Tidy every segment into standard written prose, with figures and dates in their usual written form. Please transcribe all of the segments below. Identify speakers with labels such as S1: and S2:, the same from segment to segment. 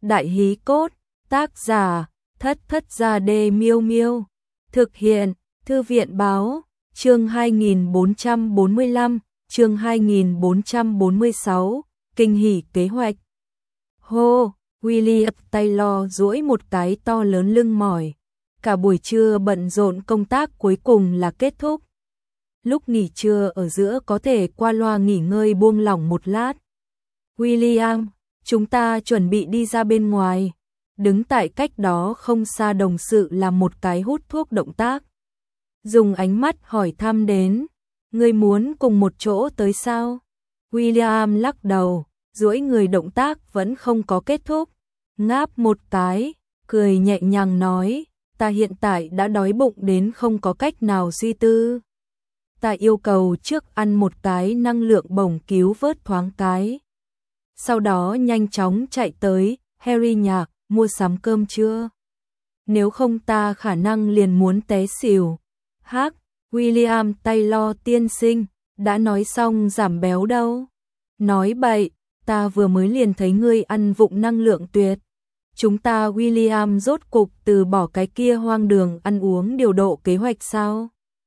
S1: Đại hí cốt, tác giả, Thất Thất Gia Đê Miêu Miêu. Thực hiện, Thư viện Báo, chương 2445, chương 2446, kinh hỉ kế hoạch. Hô, William Taylor duỗi một cái to lớn lưng mỏi. Cả buổi trưa bận rộn công tác cuối cùng là kết thúc. Lúc nghỉ trưa ở giữa có thể qua loa nghỉ ngơi buông lỏng một lát. William, chúng ta chuẩn bị đi ra bên ngoài. Đứng tại cách đó không xa đồng sự làm một cái hút thuốc động tác. Dùng ánh mắt hỏi thăm đến. Ngươi muốn cùng một chỗ tới sao? William lắc đầu, duỗi người động tác vẫn không có kết thúc. Ngáp một cái, cười nhẹ nhàng nói, ta hiện tại đã đói bụng đến không có cách nào suy tư. Ta yêu cầu trước ăn một cái năng lượng bổng cứu vớt thoáng cái. Sau đó nhanh chóng chạy tới, Harry nhà, mua sắm cơm trưa. Nếu không ta khả năng liền muốn té xỉu. Hắc, William Taylor tiên sinh, đã nói xong giảm béo đâu. Nói bậy, ta vừa mới liền thấy ngươi ăn vụng năng lượng tuyệt. Chúng ta William rốt cục từ bỏ cái kia hoang đường ăn uống điều độ kế hoạch sao?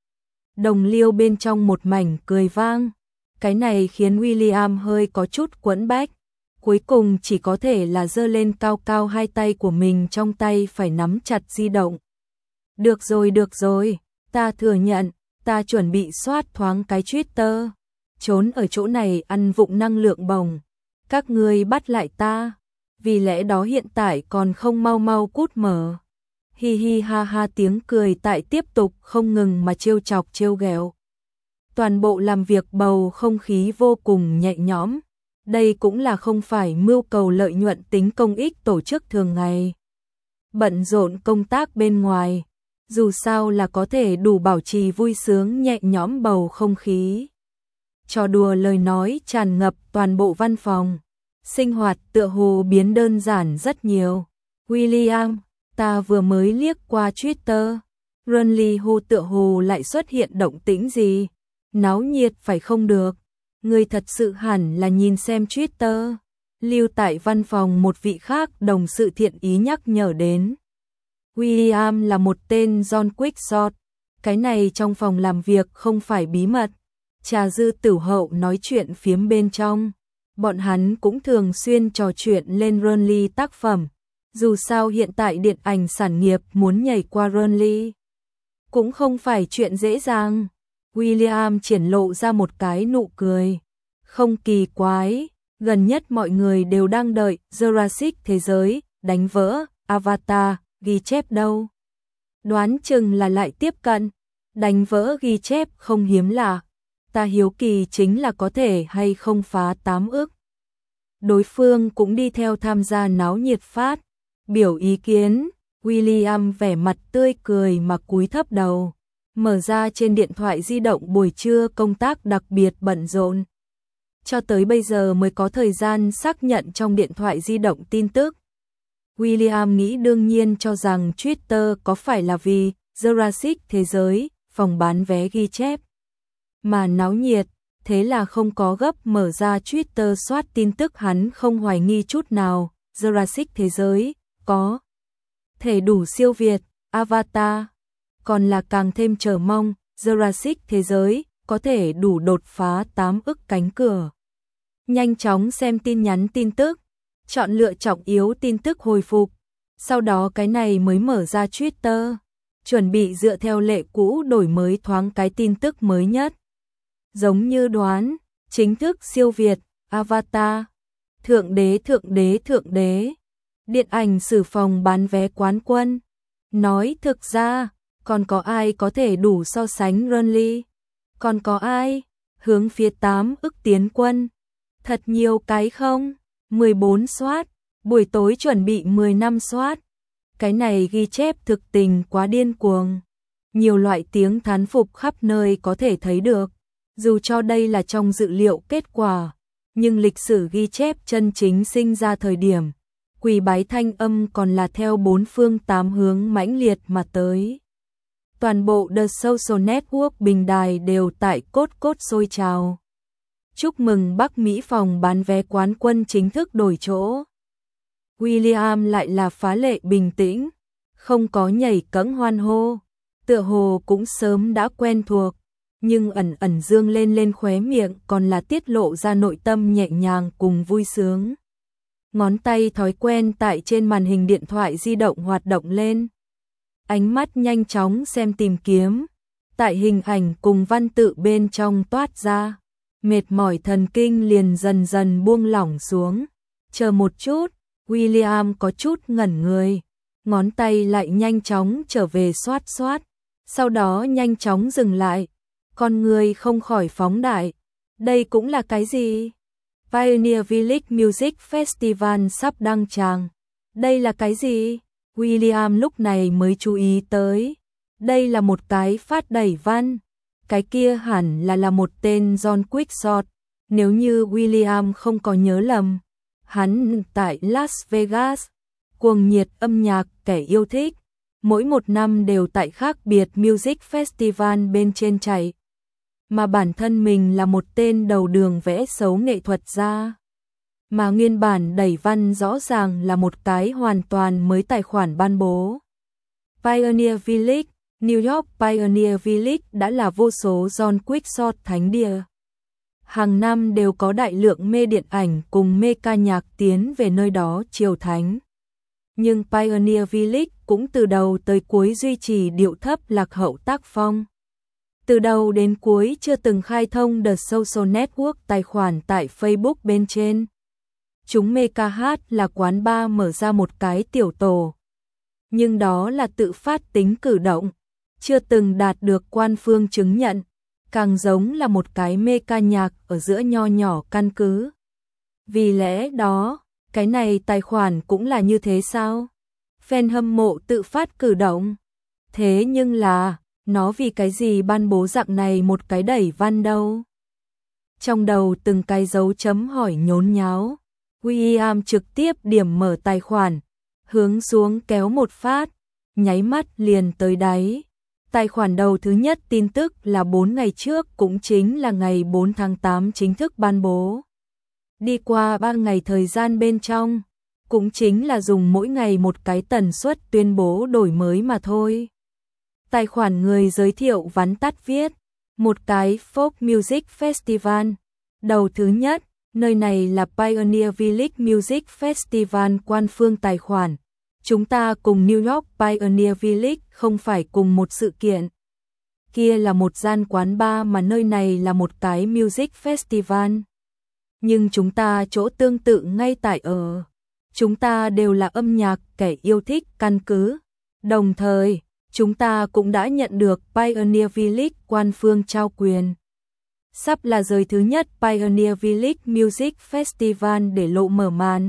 S1: Đồng liêu bên trong một mảnh cười vang. Cái này khiến William hơi có chút quẫn bách. Cuối cùng chỉ có thể là giơ lên cao cao hai tay của mình, trong tay phải nắm chặt di động. Được rồi, ta thừa nhận, ta chuẩn bị soát thoáng cái Twitter. Trốn ở chỗ này ăn vụng năng lượng bổng. Các ngươi bắt lại ta. Vì lẽ đó hiện tại còn không mau mau cút mở. Hi hi ha ha, tiếng cười tại tiếp tục không ngừng mà trêu chọc trêu ghẹo. Toàn bộ làm việc bầu không khí vô cùng nhẹ nhõm. Đây cũng là không phải mưu cầu lợi nhuận tính công ích tổ chức thường ngày. Bận rộn công tác bên ngoài, dù sao là có thể đủ bảo trì vui sướng nhẹ nhõm bầu không khí. Trò đùa lời nói tràn ngập toàn bộ văn phòng. Sinh hoạt tựa hồ biến đơn giản rất nhiều. William, ta vừa mới liếc qua Twitter. Runley Hồ tựa hồ lại xuất hiện động tĩnh gì? Náo nhiệt phải không được? Ngươi thật sự hẳn là nhìn xem Twitter. Lưu tại văn phòng một vị khác đồng sự thiện ý nhắc nhở đến. William là một tên John Quickshot. Cái này trong phòng làm việc không phải bí mật. Trà dư tửu hậu nói chuyện phiếm bên trong. Bọn hắn cũng thường xuyên trò chuyện lên Runley tác phẩm. Dù sao hiện tại điện ảnh sản nghiệp muốn nhảy qua Runley cũng không phải chuyện dễ dàng. William triển lộ ra một cái nụ cười. Không kỳ quái, gần nhất mọi người đều đang đợi Jurassic thế giới, đánh vỡ, Avatar, ghi chép đâu. Đoán chừng là lại tiếp cận, đánh vỡ ghi chép không hiếm lạ. Ta hiếu kỳ chính là có thể hay không phá 8 ức. Đối phương cũng đi theo tham gia náo nhiệt phát, biểu ý kiến. William vẻ mặt tươi cười mà cúi thấp đầu. Mở ra trên điện thoại di động buổi trưa công tác đặc biệt bận rộn. Cho tới bây giờ mới có thời gian xác nhận trong điện thoại di động tin tức. William nghĩ đương nhiên cho rằng Twitter có phải là vì Jurassic thế giới, phòng bán vé ghi chép mà náo nhiệt, thế là không có gấp mở ra Twitter soát tin tức. Hắn không hoài nghi chút nào, Jurassic thế giới có thể đủ siêu việt Avatar, còn là càng thêm chờ mong Jurassic thế giới có thể đủ đột phá 8 ức cánh cửa. Nhanh chóng xem tin nhắn tin tức, chọn lựa trọng yếu tin tức hồi phục, sau đó cái này mới mở ra Twitter, chuẩn bị dựa theo lệ cũ đổi mới thoáng cái tin tức mới nhất. Giống như đoán, chính thức siêu việt Avatar, thượng đế, điện ảnh sử phòng bán vé quán quân. Nói thực ra, còn có ai có thể đủ so sánh Runley? Còn có ai? Hướng phía 8 ức tiến quân. Thật nhiều cái không? 14 soát, buổi tối chuẩn bị 10 năm soát. Cái này ghi chép thực tình quá điên cuồng. Nhiều loại tiếng thán phục khắp nơi có thể thấy được. Dù cho đây là trong dự liệu kết quả, nhưng lịch sử ghi chép chân chính sinh ra thời điểm, quỳ bái thanh âm còn là theo bốn phương tám hướng mãnh liệt mà tới. Toàn bộ The Social Network bình đài đều tại cốt sôi trào. Chúc mừng Bắc Mỹ phòng bán vé quán quân chính thức đổi chỗ. William lại là phá lệ bình tĩnh, không có nhảy cẫng hoan hô, tựa hồ cũng sớm đã quen thuộc, nhưng ẩn ẩn dương lên khóe miệng còn là tiết lộ ra nội tâm nhẹ nhàng cùng vui sướng. Ngón tay thói quen tại trên màn hình điện thoại di động hoạt động lên. Ánh mắt nhanh chóng xem tìm kiếm, tại hình ảnh cùng văn tự bên trong toát ra. Mệt mỏi thần kinh liền dần dần buông lỏng xuống. Chờ một chút, William có chút ngẩn người. Ngón tay lại nhanh chóng trở về xoát xoát. Sau đó nhanh chóng dừng lại. Con người không khỏi phóng đại. Đây cũng là cái gì? Pioneer Village Music Festival sắp đăng tràng. Đây là cái gì? William lúc này mới chú ý tới. Đây là một cái phát đẩy văn. Cái kia hẳn là một tên John Quickshot. Nếu như William không có nhớ lầm, hắn tại Las Vegas, cuồng nhiệt âm nhạc kẻ yêu thích, mỗi một năm đều tại khác biệt music festival bên trên chạy. Mà bản thân mình là một tên đầu đường vẽ xấu nghệ thuật gia. Mà nguyên bản đẩy văn rõ ràng là một cái hoàn toàn mới tài khoản ban bố. Pioneer Village, New York Pioneer Village đã là vô số John Quickshot thánh địa. Hàng năm đều có đại lượng mê điện ảnh cùng mê ca nhạc tiến về nơi đó triều thánh. Nhưng Pioneer Village cũng từ đầu tới cuối duy trì điệu thấp lạc hậu tác phong. Từ đầu đến cuối chưa từng khai thông The Social Network tài khoản tại Facebook bên trên. Chúng mê ca hát là quán bar mở ra một cái tiểu tổ. Nhưng đó là tự phát tính cử động, chưa từng đạt được quan phương chứng nhận, càng giống là một cái mê ca nhạc ở giữa nho nhỏ căn cứ. Vì lẽ đó, cái này tài khoản cũng là như thế sao? Fan hâm mộ tự phát cử động. Thế nhưng là, nó vì cái gì ban bố dạng này một cái đẩy văn đâu? Trong đầu từng cái dấu chấm hỏi nhốn nháo, William trực tiếp điểm mở tài khoản, hướng xuống kéo một phát, nháy mắt liền tới đáy. Tài khoản đầu thứ nhất tin tức là 4 ngày trước, cũng chính là ngày 4 tháng 8 chính thức ban bố. Đi qua 3 ngày thời gian bên trong, cũng chính là dùng mỗi ngày một cái tần suất tuyên bố đổi mới mà thôi. Tài khoản người giới thiệu vắn tắt viết, một cái folk music festival. Đầu thứ nhất, nơi này là Pioneer Village Music Festival quan phương tài khoản. Chúng ta cùng New York Pioneer Village không phải cùng một sự kiện. Kia là một gian quán bar mà nơi này là một cái music festival. Nhưng chúng ta chỗ tương tự ngay tại ở. Chúng ta đều là âm nhạc kẻ yêu thích căn cứ. Đồng thời, chúng ta cũng đã nhận được Pioneer Village quan phương trao quyền. Sắp là giới thứ nhất Pioneer Village Music Festival để lộ mở màn.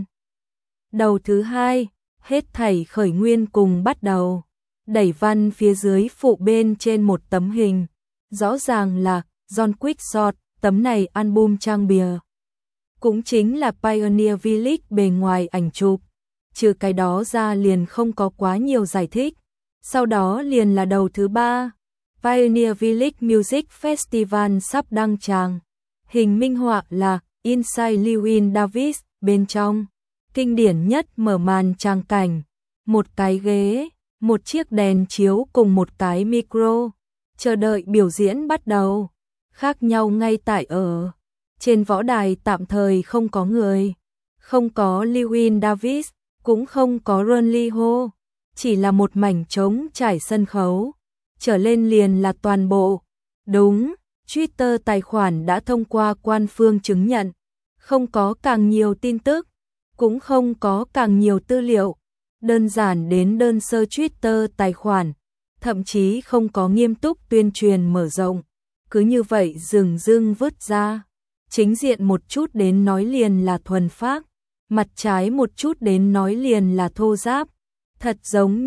S1: Đầu thứ hai, hết thảy khởi nguyên cùng bắt đầu. Đẩy văn phía dưới phụ bên trên một tấm hình. Rõ ràng là John Quickshot, tấm này album trang bìa. Cũng chính là Pioneer Village bề ngoài ảnh chụp. Trừ cái đó ra liền không có quá nhiều giải thích. Sau đó liền là đầu thứ ba. Pioneer Village Music Festival sắp đăng tràng. Hình minh họa là Inside Llewyn Davis bên trong. Kinh điển nhất mở màn tràng cảnh. Một cái ghế, một chiếc đèn chiếu cùng một cái micro. Chờ đợi biểu diễn bắt đầu. Khác nhau ngay tại ở. Trên võ đài tạm thời không có người. Không có Llewyn Davis, cũng không có Ron Lee Ho. Chỉ là một mảnh trống trải sân khấu. Trở lên liền là toàn bộ. Đúng, Twitter tài khoản đã thông qua quan phương chứng nhận. Không có càng nhiều tin tức, cũng không có càng nhiều tư liệu. Đơn giản đến đơn sơ Twitter tài khoản, thậm chí không có nghiêm túc tuyên truyền mở rộng. Cứ như vậy dừng dưng vứt ra. Chính diện một chút đến nói liền là thuần phác, mặt trái một chút đến nói liền là thô giáp. Thật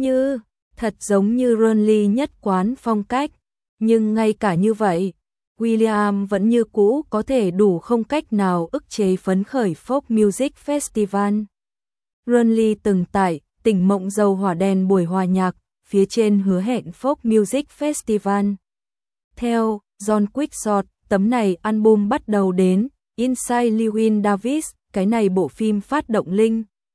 S1: giống như Ronly nhất quán phong cách. Nhưng ngay cả như vậy, William vẫn như cũ có thể đủ không cách nào ức chế phấn khởi folk music festival. Ronly từng tại tỉnh Mộng Dầu Hỏa Đèn buổi hòa nhạc, phía trên hứa hẹn folk music festival. Theo John Quickshot, tấm này album bắt đầu đến Inside Llewyn Davis, cái này bộ phim phát động linh.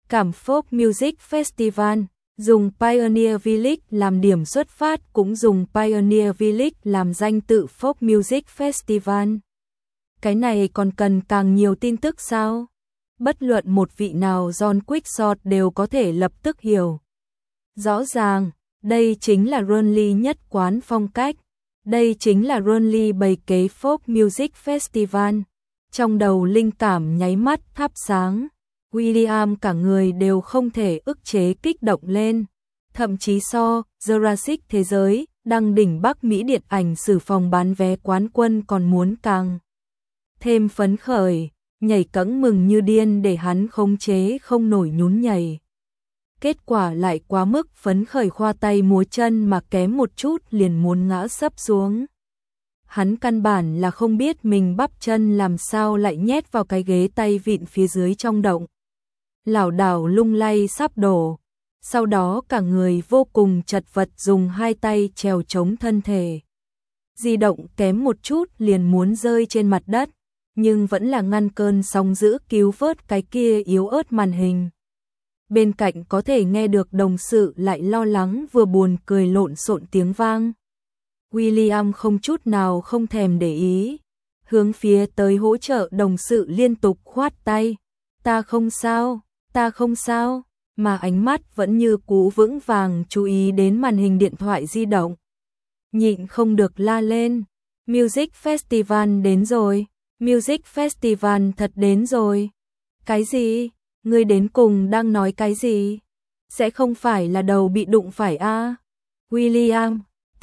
S1: Cảm Folk Music Festival, dùng Pioneer Village làm điểm xuất phát cũng dùng Pioneer Village làm danh tự Folk Music Festival. Cái này còn cần càng nhiều tin tức sao? Bất luận một vị nào John Quixote đều có thể lập tức hiểu. Rõ ràng, đây chính là Burnley nhất quán phong cách. Đây chính là Burnley bày kế Folk Music Festival. Trong đầu linh cảm nháy mắt thắp sáng. William cả người đều không thể ức chế kích động lên. Thậm chí so Jurassic thế giới, đăng đỉnh Bắc Mỹ điện ảnh sử phòng bán vé quán quân còn muốn càng thêm phấn khởi, nhảy cẫng mừng như điên để hắn khống chế không nổi nhún nhảy. Kết quả lại quá mức phấn khởi khoa tay múa chân mà kém một chút liền muốn ngã sấp xuống. Hắn căn bản là không biết mình bắp chân làm sao lại nhét vào cái ghế tay vịn phía dưới trong động. Lảo đảo lung lay sắp đổ, sau đó cả người vô cùng chật vật dùng hai tay trèo chống thân thể. Di động kém một chút liền muốn rơi trên mặt đất, nhưng vẫn là ngăn cơn sóng dữ cứu vớt cái kia yếu ớt màn hình. Bên cạnh có thể nghe được đồng sự lại lo lắng vừa buồn cười lộn xộn tiếng vang. William không chút nào không thèm để ý, hướng phía tới hỗ trợ đồng sự liên tục khoát tay. Ta không sao, mà ánh mắt vẫn như cũ vững vàng chú ý đến màn hình điện thoại di động. Nhịn không được la lên, Music Festival đến rồi, Music Festival thật đến rồi. Cái gì? Ngươi đến cùng đang nói cái gì? Sẽ không phải là đầu bị đụng phải a? William,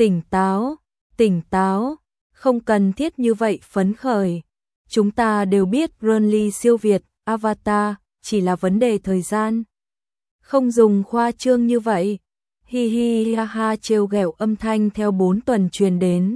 S1: tỉnh táo, không cần thiết như vậy phấn khởi. Chúng ta đều biết Burnley siêu việt Avatar, chỉ là vấn đề thời gian. Không dùng khoa trương như vậy. Hi hi ha ha trêu ghẹo âm thanh theo 4 tuần truyền đến.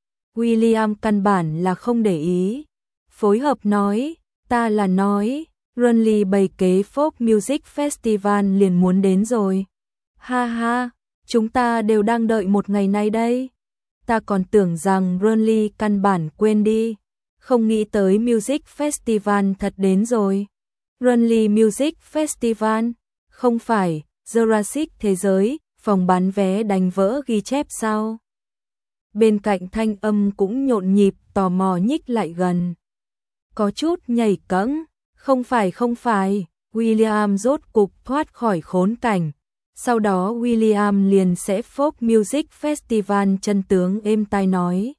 S1: William căn bản là không để ý. Phối hợp nói, ta là nói, Burnley bày kế Folk Music Festival liền muốn đến rồi. Ha ha, chúng ta đều đang đợi một ngày này đây. Ta còn tưởng rằng Burnley căn bản quên đi. Không nghĩ tới Music Festival thật đến rồi. Burnley Music Festival, không phải Jurassic thế giới, phòng bán vé đánh vỡ ghi chép sao? Bên cạnh thanh âm cũng nhộn nhịp tò mò nhích lại gần. Có chút nhảy cẫng, không phải, William rốt cục thoát khỏi khốn cảnh. Sau đó William liền sẽ Folk Music Festival chân tướng êm tai nói.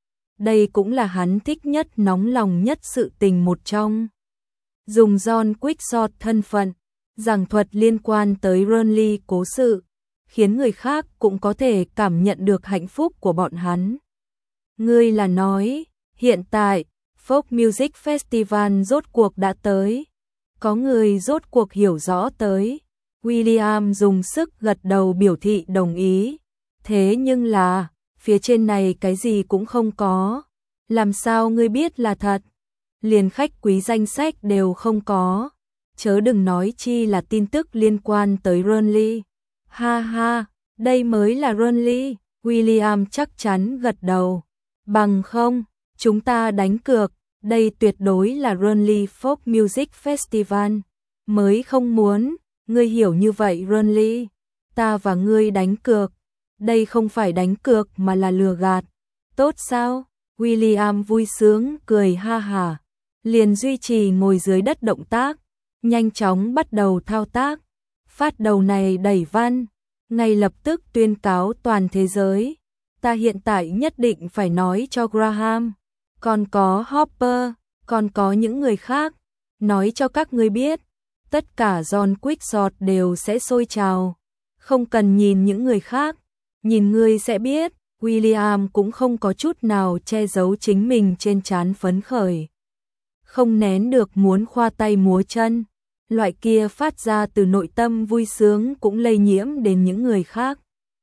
S1: Đây cũng là hắn thích nhất nóng lòng nhất sự tình một trong. Dùng John Quixote thân phận, giảng thuật liên quan tới Burnley cố sự, khiến người khác cũng có thể cảm nhận được hạnh phúc của bọn hắn. Ngươi là nói, hiện tại, Folk Music Festival rốt cuộc đã tới. Có người rốt cuộc hiểu rõ tới. William dùng sức gật đầu biểu thị đồng ý. Thế nhưng là, phía trên này cái gì cũng không có. Làm sao ngươi biết là thật? Liền khách quý danh sách đều không có. Chớ đừng nói chi là tin tức liên quan tới Burnley. Ha ha, đây mới là Burnley. William chắc chắn gật đầu. Bằng không, chúng ta đánh cược. Đây tuyệt đối là Burnley Folk Music Festival. Mới không muốn, ngươi hiểu như vậy Burnley. Ta và ngươi đánh cược. Đây không phải đánh cược mà là lừa gạt. Tốt sao? William vui sướng cười ha hả. Liền duy trì ngồi dưới đất động tác. Nhanh chóng bắt đầu thao tác. Phát đầu này đẩy văn. Ngay lập tức tuyên cáo toàn thế giới. Ta hiện tại nhất định phải nói cho Graham. Còn có Hopper, còn có những người khác. Nói cho các ngươi biết. Tất cả John Quixote đều sẽ sôi trào. Không cần nhìn những người khác. Nhìn ngươi sẽ biết. William cũng không có chút nào che giấu chính mình trên trán phấn khởi. Không nén được muốn khoa tay múa chân. Loại kia phát ra từ nội tâm vui sướng cũng lây nhiễm đến những người khác.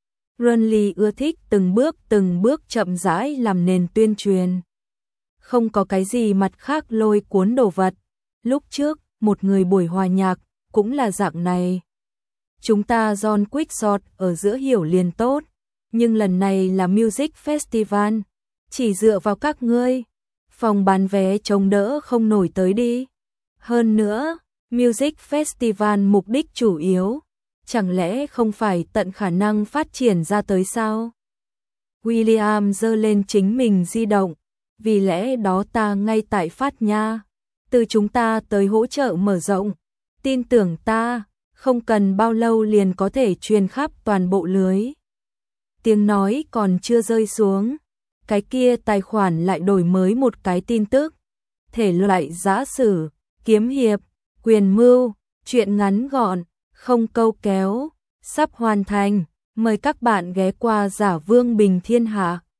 S1: Burnley ưa thích từng bước chậm rãi làm nền tuyên truyền. Không có cái gì mặt khác lôi cuốn đồ vật. Lúc trước, một người buổi hòa nhạc, cũng là dạng này. Chúng ta John Quixote ở giữa hiểu liền tốt. Nhưng lần này là Music Festival. Chỉ dựa vào các ngươi. Phòng bán vé chống đỡ không nổi tới đi. Hơn nữa, Music Festival mục đích chủ yếu, chẳng lẽ không phải tận khả năng phát triển ra tới sao? William giơ lên chính mình di động, vì lẽ đó ta ngay tại phát nha, từ chúng ta tới hỗ trợ mở rộng, tin tưởng ta, không cần bao lâu liền có thể truyền khắp toàn bộ lưới. Tiếng nói còn chưa rơi xuống, cái kia tài khoản lại đổi mới một cái tin tức, thể loại giã sử, kiếm hiệp, quyền mưu, truyện ngắn gọn, không câu kéo, sắp hoàn thành, mời các bạn ghé qua Giả Vương Bình Thiên Hạ.